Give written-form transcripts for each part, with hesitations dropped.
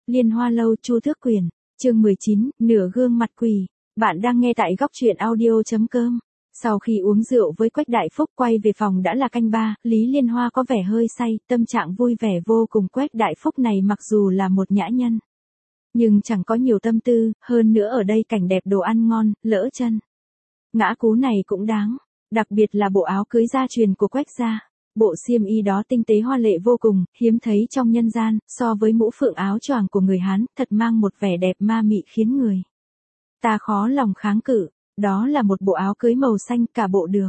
Liên Hoa Lâu Chu Thước Quyền, chương 19, nửa gương mặt quỷ. Bạn đang nghe tại góc truyện audio.com. Sau khi uống rượu với Quách Đại Phúc quay về phòng đã là canh ba, Lý Liên Hoa có vẻ hơi say, tâm trạng vui vẻ vô cùng. Quách Đại Phúc này mặc dù là một nhã nhân, nhưng chẳng có nhiều tâm tư, hơn nữa ở đây cảnh đẹp đồ ăn ngon, lỡ chân ngã cú này cũng đáng, đặc biệt là bộ áo cưới gia truyền của Quách gia. Bộ xiêm y đó tinh tế hoa lệ vô cùng, hiếm thấy trong nhân gian, so với mũ phượng áo choàng của người Hán, thật mang một vẻ đẹp ma mị khiến người ta khó lòng kháng cự. Đó là một bộ áo cưới màu xanh, cả bộ được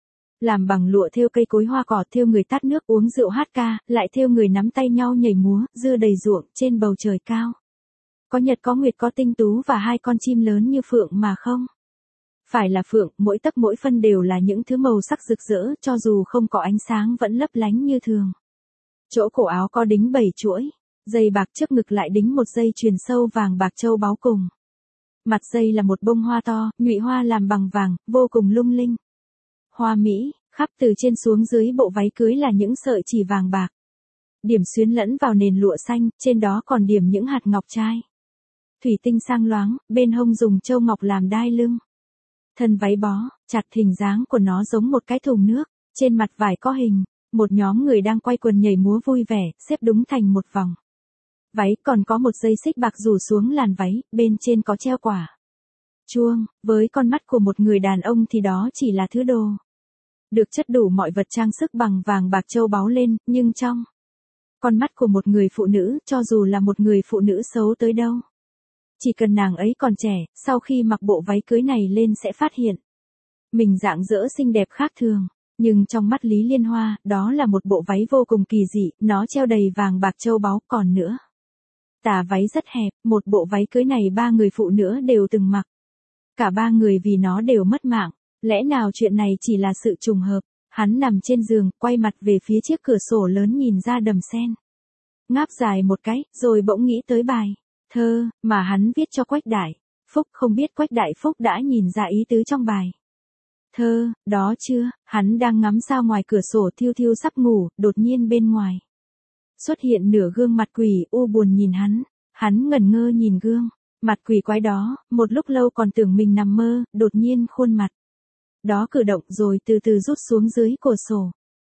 làm bằng lụa thêu cây cối hoa cỏ, thêu người tát nước uống rượu hát ca, lại thêu người nắm tay nhau nhảy múa, dưa đầy ruộng, trên bầu trời cao. Có nhật có nguyệt có tinh tú và hai con chim lớn như phượng mà không phải là phượng, mỗi tấc mỗi phân đều là những thứ màu sắc rực rỡ, cho dù không có ánh sáng vẫn lấp lánh như thường. Chỗ cổ áo có đính 7 chuỗi dây bạc, trước ngực lại đính một dây chuyền sâu vàng bạc châu báu cùng. Mặt dây là một bông hoa to, nhụy hoa làm bằng vàng, vô cùng lung linh. Hoa mỹ, khắp từ trên xuống dưới bộ váy cưới là những sợi chỉ vàng bạc. Điểm xuyến lẫn vào nền lụa xanh, trên đó còn điểm những hạt ngọc trai thủy tinh sang loáng, bên hông dùng châu ngọc làm đai lưng. Thân váy bó chặt, hình dáng của nó giống một cái thùng nước, trên mặt vải có hình một nhóm người đang quay quần nhảy múa vui vẻ, xếp đúng thành một vòng. Váy còn có một dây xích bạc rủ xuống làn váy, bên trên có treo quả chuông, với con mắt của một người đàn ông thì đó chỉ là thứ đồ được chất đủ mọi vật trang sức bằng vàng bạc châu báu lên, nhưng trong con mắt của một người phụ nữ, cho dù là một người phụ nữ xấu tới đâu, chỉ cần nàng ấy còn trẻ, sau khi mặc bộ váy cưới này lên sẽ phát hiện mình rạng rỡ xinh đẹp khác thường. Nhưng trong mắt Lý Liên Hoa, đó là một bộ váy vô cùng kỳ dị, nó treo đầy vàng bạc châu báu, còn nữa tà váy rất hẹp, một bộ váy cưới này 3 người phụ nữ đều từng mặc. Cả 3 người vì nó đều mất mạng. Lẽ nào chuyện này chỉ là sự trùng hợp? Hắn nằm trên giường, quay mặt về phía chiếc cửa sổ lớn nhìn ra đầm sen. Ngáp dài một cái, rồi bỗng nghĩ tới bài thơ mà hắn viết cho Quách Đại Phúc. Không biết Quách Đại Phúc đã nhìn ra ý tứ trong bài thơ đó chưa? Hắn đang ngắm sao ngoài cửa sổ thiêu thiêu sắp ngủ, đột nhiên bên ngoài xuất hiện nửa gương mặt quỷ u buồn nhìn hắn. Hắn ngẩn ngơ nhìn gương mặt quỷ quái đó, một lúc lâu còn tưởng mình nằm mơ, đột nhiên khuôn mặt đó cử động rồi từ từ rút xuống dưới cửa sổ.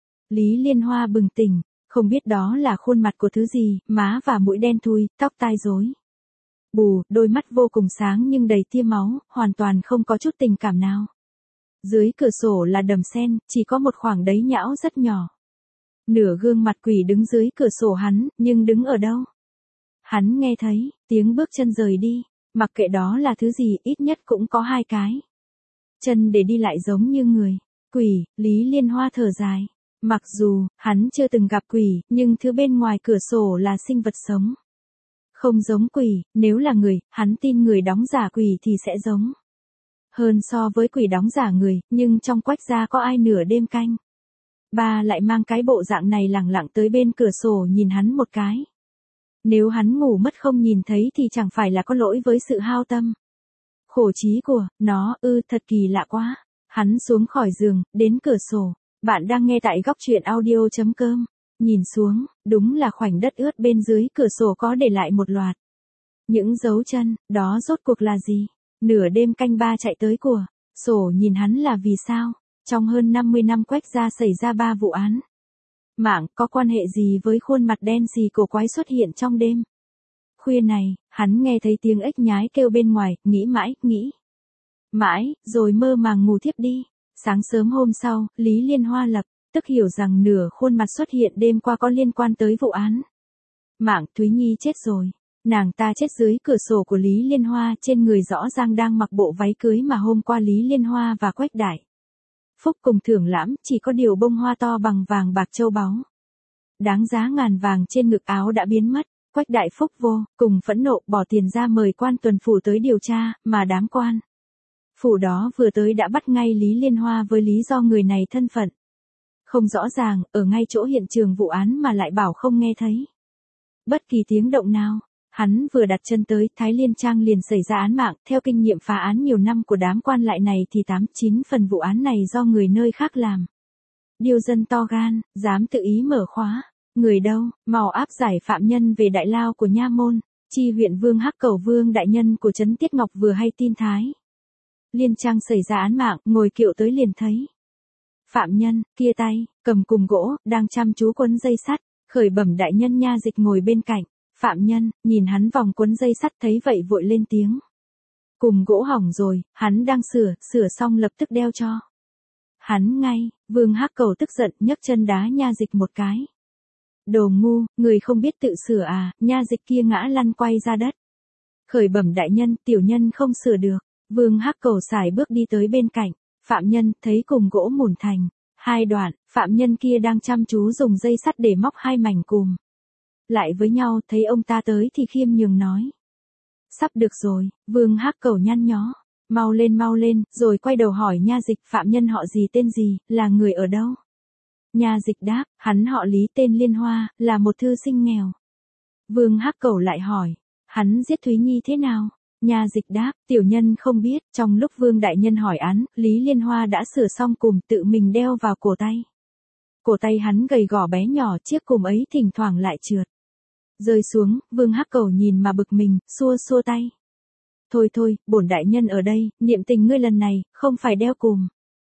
Lý Liên Hoa bừng tỉnh, không biết đó là khuôn mặt của thứ gì, má và mũi đen thui, tóc tai rối bù, đôi mắt vô cùng sáng nhưng đầy tia máu, hoàn toàn không có chút tình cảm nào. Dưới cửa sổ là đầm sen, chỉ có một khoảng đáy nhão rất nhỏ. Nửa gương mặt quỷ đứng dưới cửa sổ hắn, nhưng đứng ở đâu? Hắn nghe thấy tiếng bước chân rời đi, mặc kệ đó là thứ gì, ít nhất cũng có 2 cái chân để đi lại giống như người. Quỷ, Lý Liên Hoa thở dài. Mặc dù hắn chưa từng gặp quỷ, nhưng thứ bên ngoài cửa sổ là sinh vật sống. Không giống quỷ, nếu là người, hắn tin người đóng giả quỷ thì sẽ giống hơn so với quỷ đóng giả người, nhưng trong Quách gia có ai nửa đêm canh ba lại mang cái bộ dạng này lẳng lặng tới bên cửa sổ nhìn hắn một cái. Nếu hắn ngủ mất không nhìn thấy thì chẳng phải là có lỗi với sự hao tâm khổ trí của nó, thật kỳ lạ quá. Hắn xuống khỏi giường, đến cửa sổ. Bạn đang nghe tại góc truyện audio.com. Nhìn xuống, đúng là khoảnh đất ướt bên dưới cửa sổ có để lại một loạt những dấu chân, đó rốt cuộc là gì? Nửa đêm canh ba chạy tới của sổ nhìn hắn là vì sao? Trong hơn 50 năm Quách gia xảy ra 3 vụ án mạng, có quan hệ gì với khuôn mặt đen xì cổ quái xuất hiện trong đêm khuya này? Hắn nghe thấy tiếng ếch nhái kêu bên ngoài, nghĩ mãi, rồi mơ màng ngủ thiếp đi. Sáng sớm hôm sau, Lý Liên Hoa lập tức hiểu rằng nửa khuôn mặt xuất hiện đêm qua có liên quan tới vụ án mạng. Thúy Nhi chết rồi. Nàng ta chết dưới cửa sổ của Lý Liên Hoa, trên người rõ ràng đang mặc bộ váy cưới mà hôm qua Lý Liên Hoa và Quách Đại Phúc cùng thưởng lãm, chỉ có điều bông hoa to bằng vàng bạc châu báu đáng giá ngàn vàng trên ngực áo đã biến mất. Quách Đại Phúc vô cùng phẫn nộ, bỏ tiền ra mời quan tuần phủ tới điều tra, mà đám quan phủ đó vừa tới đã bắt ngay Lý Liên Hoa với lý do người này thân phận không rõ ràng, ở ngay chỗ hiện trường vụ án mà lại bảo không nghe thấy bất kỳ tiếng động nào. Hắn vừa đặt chân tới Thái Liên Trang liền xảy ra án mạng. Theo kinh nghiệm phá án nhiều năm của đám quan lại này thì 89 phần vụ án này do người nơi khác làm. Điều dân to gan, dám tự ý mở khóa. Người đâu, mau áp giải phạm nhân về đại lao của nha môn. Chi huyện Vương Hắc Cầu Vương đại nhân của trấn Tiết Ngọc vừa hay tin Thái Liên Trang xảy ra án mạng, ngồi kiệu tới liền thấy. Phạm nhân, kia tay, cầm cùng gỗ, đang chăm chú quấn dây sắt, Khởi Bẩm đại nhân nha dịch ngồi bên cạnh. Phạm nhân, nhìn hắn vòng quấn dây sắt thấy vậy vội lên tiếng. Cùng gỗ hỏng rồi, hắn đang sửa xong lập tức đeo cho. Hắn ngay, Vương Hắc Cầu tức giận nhấc chân đá nha dịch một cái. Đồ ngu, người không biết tự sửa à, nha dịch kia ngã lăn quay ra đất. Khởi Bẩm đại nhân, tiểu nhân không sửa được. Vương Hắc Cầu sải bước đi tới bên cạnh. Phạm nhân, thấy cùng gỗ mủn thành hai đoạn, phạm nhân kia đang chăm chú dùng dây sắt để móc hai mảnh cùm lại với nhau, thấy ông ta tới thì khiêm nhường nói. Sắp được rồi, Vương Hắc Cầu nhăn nhó. Mau lên, rồi quay đầu hỏi nha dịch phạm nhân họ gì tên gì, là người ở đâu. Nha dịch đáp, hắn họ Lý tên Liên Hoa, là một thư sinh nghèo. Vương Hắc Cầu lại hỏi, hắn giết Thúy Nhi thế nào? Nha dịch đáp, tiểu nhân không biết, trong lúc Vương đại nhân hỏi án, Lý Liên Hoa đã sửa xong cùm tự mình đeo vào cổ tay. Cổ tay hắn gầy gò bé nhỏ, chiếc cùm ấy thỉnh thoảng lại trượt rơi xuống. Vương Hắc Cầu nhìn mà bực mình, xua tay. Thôi, bổn đại nhân ở đây, niệm tình ngươi lần này, không phải đeo cùm.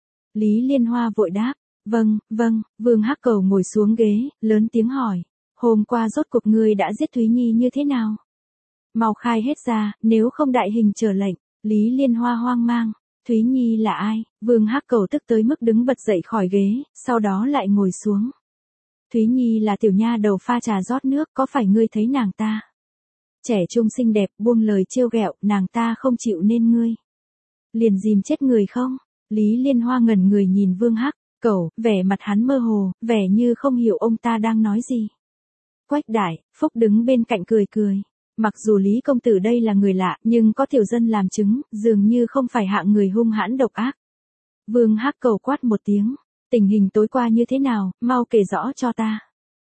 Lý Liên Hoa vội đáp, vâng. Vương Hắc Cầu ngồi xuống ghế, lớn tiếng hỏi, hôm qua rốt cuộc ngươi đã giết Thúy Nhi như thế nào? Mau khai hết ra, nếu không đại hình chờ lệnh. Lý Liên Hoa hoang mang, Thúy Nhi là ai? Vương Hắc Cầu tức tới mức đứng bật dậy khỏi ghế, sau đó lại ngồi xuống. Thúy Nhi là tiểu nha đầu pha trà rót nước, có phải ngươi thấy nàng ta? Trẻ trung xinh đẹp, buông lời trêu ghẹo, nàng ta không chịu nên ngươi liền dìm chết người không? Lý Liên Hoa ngẩn người nhìn Vương Hắc Cầu, vẻ mặt hắn mơ hồ, vẻ như không hiểu ông ta đang nói gì. Quách Đại Phúc đứng bên cạnh cười. Mặc dù Lý công tử đây là người lạ, nhưng có tiểu dân làm chứng, dường như không phải hạng người hung hãn độc ác. Vương Hắc Cầu quát một tiếng, tình hình tối qua như thế nào, mau kể rõ cho ta.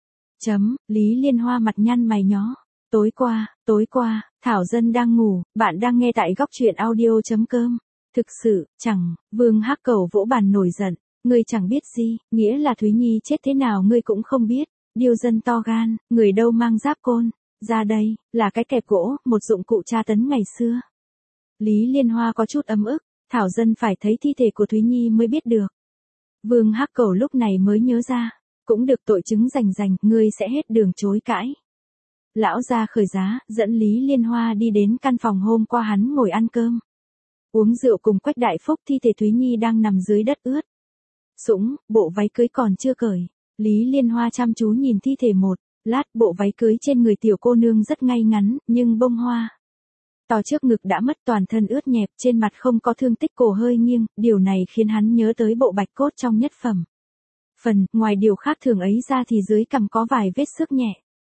Lý Liên Hoa mặt nhăn mày nhó. Tối qua, Thảo Dân đang ngủ, bạn đang nghe tại góc truyện audio.com. Thực sự, chẳng, Vương Hắc Cầu vỗ bàn nổi giận, ngươi chẳng biết gì, nghĩa là Thúy Nhi chết thế nào ngươi cũng không biết, điêu dân to gan, người đâu mang giáp côn, ra đây, là cái kẹp gỗ, một dụng cụ tra tấn ngày xưa. Lý Liên Hoa có chút ấm ức, Thảo Dân phải thấy thi thể của Thúy Nhi mới biết được. Vương Hắc Cầu lúc này mới nhớ ra, cũng được tội chứng rành, ngươi sẽ hết đường chối cãi. Lão gia khởi giá, dẫn Lý Liên Hoa đi đến căn phòng hôm qua hắn ngồi ăn cơm. Uống rượu cùng Quách Đại Phúc, thi thể Thúy Nhi đang nằm dưới đất ướt sũng, bộ váy cưới còn chưa cởi. Lý Liên Hoa chăm chú nhìn thi thể một lát, bộ váy cưới trên người tiểu cô nương rất ngay ngắn, nhưng bông hoa to trước ngực đã mất, toàn thân ướt nhẹp, trên mặt không có thương tích, cổ hơi nghiêng, điều này khiến hắn nhớ tới bộ bạch cốt trong nhất phẩm. Ngoài điều khác thường ấy ra thì dưới cằm có vài vết xước nhẹ.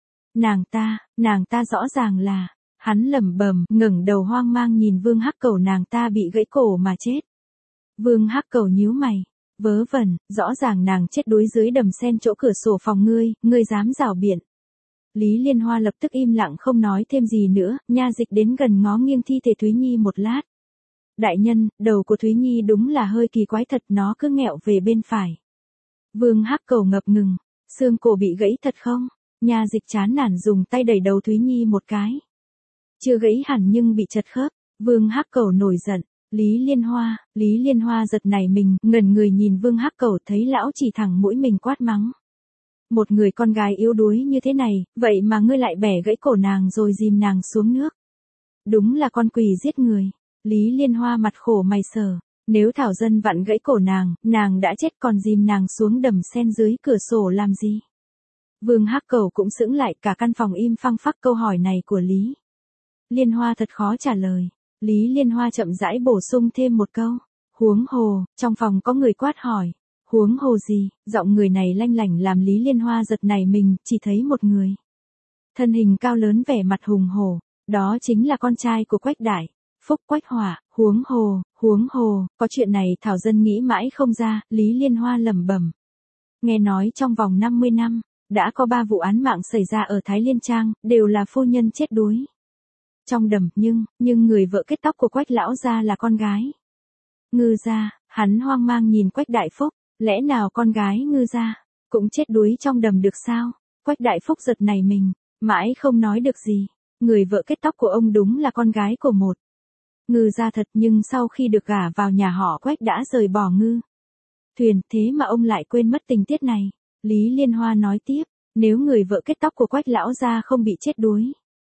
Nàng ta rõ ràng là, hắn lẩm bẩm, ngẩng đầu hoang mang nhìn Vương Hắc Cầu, nàng ta bị gãy cổ mà chết. Vương Hắc Cầu nhíu mày, vớ vẩn, rõ ràng nàng chết đuối dưới đầm sen chỗ cửa sổ phòng ngươi dám rảo biện. Lý Liên Hoa lập tức im lặng không nói thêm gì nữa, nha dịch đến gần ngó nghiêng thi thể Thúy Nhi một lát. Đại nhân, đầu của Thúy Nhi đúng là hơi kỳ quái thật, nó cứ nghẹo về bên phải. Vương Hắc Cầu ngập ngừng, xương cổ bị gãy thật không? Nha dịch chán nản dùng tay đẩy đầu Thúy Nhi một cái. Chưa gãy hẳn nhưng bị chật khớp. Vương Hắc Cầu nổi giận. Lý Liên Hoa giật nảy mình, ngẩn người nhìn Vương Hắc Cầu, thấy lão chỉ thẳng mũi mình quát mắng. Một người con gái yếu đuối như thế này, vậy mà ngươi lại bẻ gãy cổ nàng rồi dìm nàng xuống nước. Đúng là con quỷ giết người. Lý Liên Hoa mặt khổ mày sờ. Nếu Thảo Dân vặn gãy cổ nàng đã chết, còn dìm nàng xuống đầm sen dưới cửa sổ làm gì? Vương Hắc Cầu cũng sững lại, cả căn phòng im phăng phắc câu hỏi này của Lý Liên Hoa thật khó trả lời. Lý Liên Hoa chậm rãi bổ sung thêm một câu. Huống hồ, trong phòng có người quát hỏi. Huống hồ gì? Giọng người này lanh lảnh làm Lý Liên Hoa giật nảy mình, chỉ thấy một người. Thân hình cao lớn, vẻ mặt hùng hổ. Đó chính là con trai của Quách Đại Phúc, Quách Hỏa. Huống hồ, có chuyện này Thảo Dân nghĩ mãi không ra. Lý Liên Hoa lẩm bẩm. Nghe nói trong vòng 50 năm, đã có 3 vụ án mạng xảy ra ở Thái Liên Trang, đều là phu nhân chết đuối trong đầm, nhưng người vợ kết tóc của Quách lão gia là con gái Ngư gia. Hắn hoang mang nhìn Quách Đại Phúc, lẽ nào con gái Ngư gia cũng chết đuối trong đầm được sao? Quách Đại Phúc giật nảy mình, mãi không nói được gì. người vợ kết tóc của ông đúng là con gái của một ngư gia thật, nhưng sau khi được gả vào nhà họ Quách đã rời bỏ ngư thuyền, thế mà ông lại quên mất tình tiết này. Lý Liên Hoa nói tiếp, nếu người vợ kết tóc của Quách lão gia không bị chết đuối.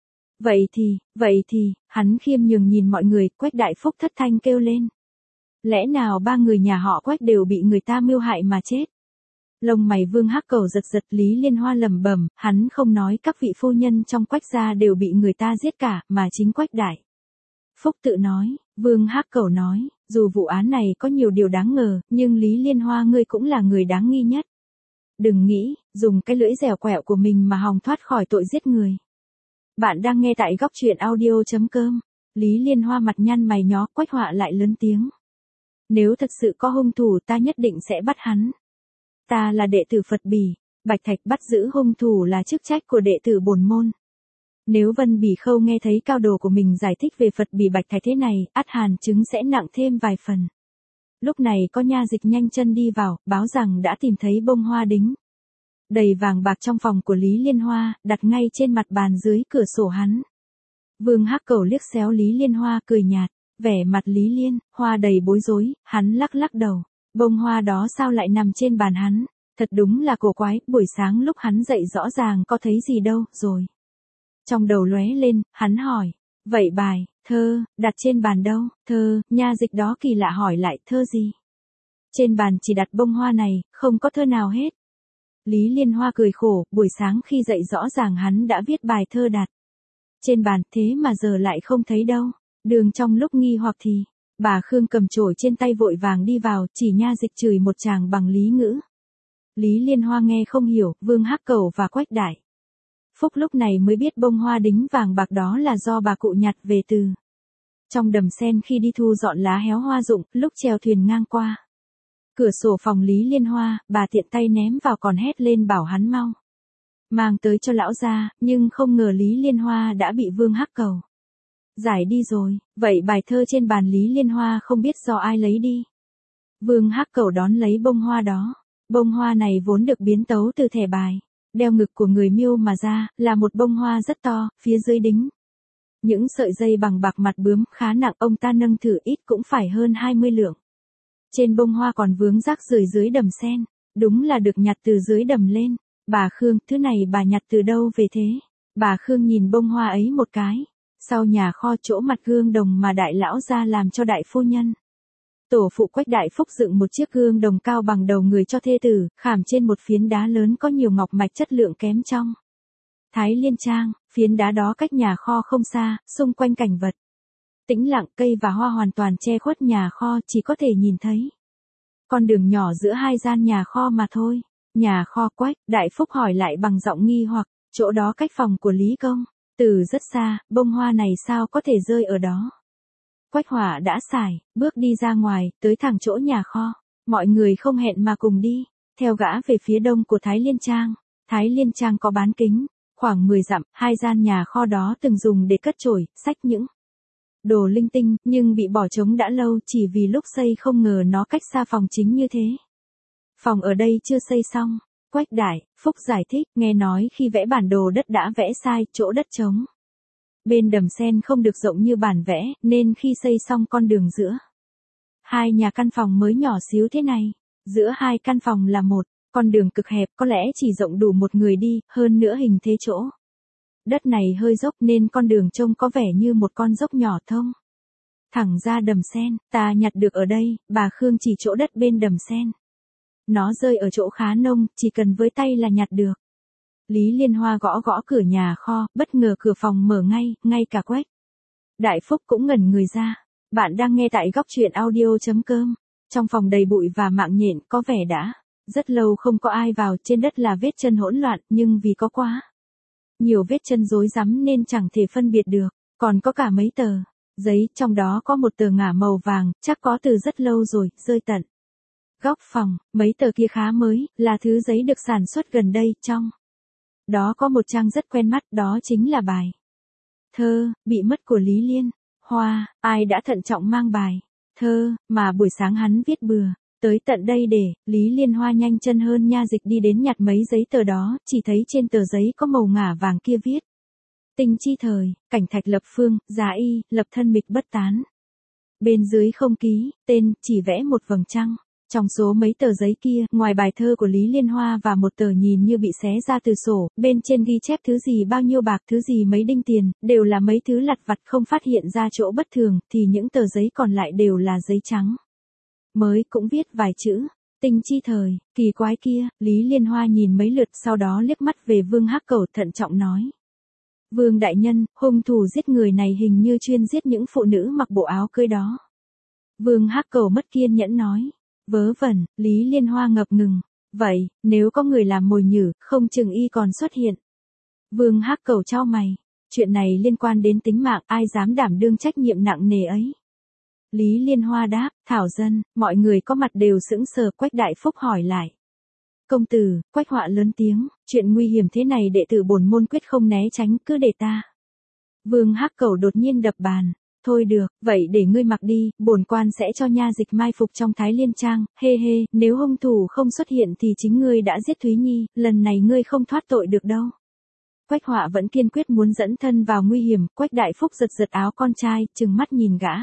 Vậy thì, hắn khiêm nhường nhìn mọi người, Quách Đại Phúc thất thanh kêu lên. Lẽ nào ba người nhà họ Quách đều bị người ta mưu hại mà chết? Lông mày Vương Hắc Cẩu giật giật, Lý Liên Hoa lẩm bẩm, hắn không nói các vị phu nhân trong Quách gia đều bị người ta giết cả, mà chính Quách Đại Phúc tự nói. Vương Hắc Cẩu nói, dù vụ án này có nhiều điều đáng ngờ, nhưng Lý Liên Hoa ngươi cũng là người đáng nghi nhất. Đừng nghĩ, dùng cái lưỡi dẻo quẹo của mình mà hòng thoát khỏi tội giết người. Bạn đang nghe tại góc truyện audio.com. Lý Liên Hoa mặt nhăn mày nhó, Quách Họa lại lớn tiếng. Nếu thật sự có hung thủ ta nhất định sẽ bắt hắn. Ta là đệ tử Phật Bỉ, Bạch Thạch bắt giữ hung thủ là chức trách của đệ tử bổn môn. Nếu Vân Bỉ Khâu nghe thấy cao đồ của mình giải thích về Phật Bỉ Bạch Thạch thế này, ắt hàn chứng sẽ nặng thêm vài phần. Lúc này có nha dịch nhanh chân đi vào, báo rằng đã tìm thấy bông hoa đính đầy vàng bạc trong phòng của Lý Liên Hoa, đặt ngay trên mặt bàn dưới cửa sổ hắn. Vương Hắc Cẩu liếc xéo Lý Liên Hoa cười nhạt, vẻ mặt Lý Liên Hoa đầy bối rối, hắn lắc lắc đầu. Bông hoa đó sao lại nằm trên bàn hắn? Thật đúng là cổ quái, buổi sáng lúc hắn dậy rõ ràng có thấy gì đâu, rồi. Trong đầu lóe lên, hắn hỏi, vậy bài, thơ, đặt trên bàn đâu? Thơ, nha dịch đó kỳ lạ hỏi lại, thơ gì? Trên bàn chỉ đặt bông hoa này, không có thơ nào hết. Lý Liên Hoa cười khổ, buổi sáng khi dậy rõ ràng hắn đã viết bài thơ đặt trên bàn, thế mà giờ lại không thấy đâu. Đường trong lúc nghi hoặc thì, bà Khương cầm chổi trên tay vội vàng đi vào, chỉ nha dịch chửi một tràng bằng Lý ngữ. Lý Liên Hoa nghe không hiểu, Vương Hắc Cẩu và Quách Đại Phúc lúc này mới biết bông hoa đính vàng bạc đó là do bà cụ nhặt về từ trong đầm sen khi đi thu dọn lá héo hoa rụng, lúc chèo thuyền ngang qua cửa sổ phòng Lý Liên Hoa, bà tiện tay ném vào còn hét lên bảo hắn mau mang tới cho lão gia, nhưng không ngờ Lý Liên Hoa đã bị Vương Hắc Cẩu giải đi rồi. Vậy bài thơ trên bàn Lý Liên Hoa không biết do ai lấy đi. Vương Hắc Cẩu đón lấy bông hoa đó. Bông hoa này vốn được biến tấu từ thẻ bài đeo ngực của người Miêu mà ra, là một bông hoa rất to, phía dưới đính những sợi dây bằng bạc mặt bướm khá nặng, ông ta nâng thử ít cũng phải hơn 20 lượng. Trên bông hoa còn vướng rác rưởi dưới đầm sen, đúng là được nhặt từ dưới đầm lên. Bà Khương, thứ này bà nhặt từ đâu về thế? Bà Khương nhìn bông hoa ấy một cái. Sau nhà kho chỗ mặt gương đồng mà đại lão gia làm cho đại phu nhân. Tổ phụ Quách Đại Phúc dựng một chiếc gương đồng cao bằng đầu người cho thê tử, khảm trên một phiến đá lớn có nhiều ngọc mạch chất lượng kém trong Thái Liên Trang. Phiến đá đó cách nhà kho không xa, xung quanh cảnh vật tĩnh lặng, cây và hoa hoàn toàn che khuất nhà kho, chỉ có thể nhìn thấy con đường nhỏ giữa hai gian nhà kho mà thôi. Nhà kho Quách Đại Phúc hỏi lại bằng giọng nghi hoặc, chỗ đó cách phòng của Lý Công Tử rất xa, bông hoa này sao có thể rơi ở đó? Quách Hỏa đã xài, bước đi ra ngoài, tới thẳng chỗ nhà kho. Mọi người không hẹn mà cùng đi, theo gã về phía đông của Thái Liên Trang. Thái Liên Trang có bán kính, khoảng 10 dặm, hai gian nhà kho đó từng dùng để cất chổi, xách những đồ linh tinh, nhưng bị bỏ trống đã lâu chỉ vì lúc xây không ngờ nó cách xa phòng chính như thế. Phòng ở đây chưa xây xong. Quách Đại Phúc giải thích, nghe nói khi vẽ bản đồ đất đã vẽ sai, chỗ đất trống bên đầm sen không được rộng như bản vẽ, nên khi xây xong con đường giữa hai nhà căn phòng mới nhỏ xíu thế này. Giữa hai căn phòng là một con đường cực hẹp, có lẽ chỉ rộng đủ một người đi, hơn nữa hình thế chỗ đất này hơi dốc nên con đường trông có vẻ như một con dốc nhỏ thông thẳng ra đầm sen. Ta nhặt được ở đây, bà Khương chỉ chỗ đất bên đầm sen. Nó rơi ở chỗ khá nông, chỉ cần với tay là nhặt được. Lý Liên Hoa gõ gõ cửa nhà kho, bất ngờ cửa phòng mở ngay cả Quách Đại Phúc cũng ngẩn người ra. Bạn đang nghe tại góc truyện audio.com. Trong phòng đầy bụi và mạng nhện, có vẻ đã rất lâu không có ai vào, trên đất là vết chân hỗn loạn, nhưng vì có quá nhiều vết chân rối rắm nên chẳng thể phân biệt được. Còn có cả mấy tờ giấy, trong đó có một tờ ngả màu vàng, chắc có từ rất lâu rồi, rơi tận góc phòng. Mấy tờ kia khá mới, là thứ giấy được sản xuất gần đây. Trong đó có một trang rất quen mắt, đó chính là bài thơ bị mất của Lý Liên Hoa. Ai đã thận trọng mang bài thơ mà buổi sáng hắn viết bừa tới tận đây để? Lý Liên Hoa nhanh chân hơn nha dịch đi đến nhặt mấy giấy tờ đó, chỉ thấy trên tờ giấy có màu ngả vàng kia viết Tinh chi thời, cảnh thạch lập phương, giá y, lập thân mịch bất tán. Bên dưới không ký, tên, chỉ vẽ một vầng trăng. Trong số mấy tờ giấy kia, ngoài bài thơ của Lý Liên Hoa và một tờ nhìn như bị xé ra từ sổ, bên trên ghi chép thứ gì bao nhiêu bạc, thứ gì mấy đinh tiền, đều là mấy thứ lặt vặt không phát hiện ra chỗ bất thường, thì những tờ giấy còn lại đều là giấy trắng. Mới cũng viết vài chữ, tinh chi thời, kỳ quái kia. Lý Liên Hoa nhìn mấy lượt, sau đó liếc mắt về Vương Hắc Cẩu, thận trọng nói. Vương đại nhân, hung thủ giết người này hình như chuyên giết những phụ nữ mặc bộ áo cưới đó. Vương Hắc Cẩu mất kiên nhẫn nói. Vớ vẩn. Lý Liên Hoa ngập ngừng. Vậy, nếu có người làm mồi nhử, không chừng y còn xuất hiện. Vương Hắc Cẩu chau mày. Chuyện này liên quan đến tính mạng, ai dám đảm đương trách nhiệm nặng nề ấy. Lý Liên Hoa đáp, thảo dân. Mọi người có mặt đều sững sờ. Quách Đại Phúc hỏi lại. Công tử. Quách Họa lớn tiếng, chuyện nguy hiểm thế này đệ tử bổn môn quyết không né tránh, cứ để ta. Vương Hắc Cẩu đột nhiên đập bàn. Thôi được, vậy để ngươi mặc đi, bổn quan sẽ cho nha dịch mai phục trong Thái Liên Trang, hê hê, nếu hung thủ không xuất hiện thì chính ngươi đã giết Thúy Nhi, lần này ngươi không thoát tội được đâu. Quách Họa vẫn kiên quyết muốn dẫn thân vào nguy hiểm. Quách Đại Phúc giật giật áo con trai, trừng mắt nhìn gã.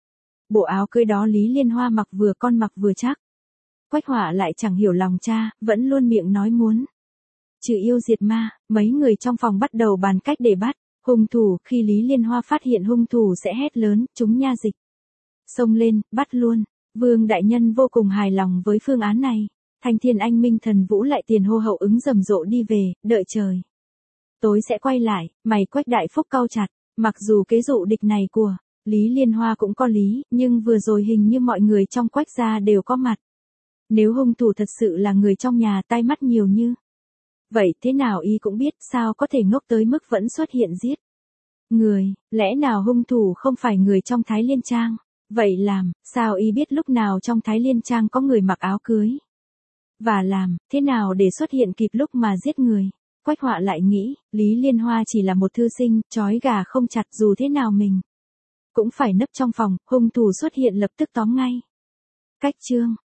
Bộ áo cưới đó Lý Liên Hoa mặc vừa con mặc vừa chắc. Quách Họa lại chẳng hiểu lòng cha, vẫn luôn miệng nói muốn trừ yêu diệt ma. Mấy người trong phòng bắt đầu bàn cách để bắt hung thủ. Khi Lý Liên Hoa phát hiện hung thủ sẽ hét lớn, chúng nha dịch xông lên, bắt luôn. Vương đại nhân vô cùng hài lòng với phương án này. Thanh Thiên Anh Minh Thần Vũ lại tiền hô hậu ứng rầm rộ đi về, đợi trời tối sẽ quay lại. Mày Quách Đại Phúc cau chặt, mặc dù kế dụ địch này của Lý Liên Hoa cũng có lý, nhưng vừa rồi hình như mọi người trong Quách gia đều có mặt. Nếu hung thủ thật sự là người trong nhà, tai mắt nhiều như vậy, thế nào y cũng biết, sao có thể ngốc tới mức vẫn xuất hiện giết người. Lẽ nào hung thủ không phải người trong Thái Liên Trang? Vậy làm sao y biết lúc nào trong Thái Liên Trang có người mặc áo cưới? Và làm thế nào để xuất hiện kịp lúc mà giết người? Quách Họa lại nghĩ, Lý Liên Hoa chỉ là một thư sinh, trói gà không chặt, dù thế nào mình cũng phải nấp trong phòng. Hung thủ xuất hiện lập tức tóm ngay. Cách chương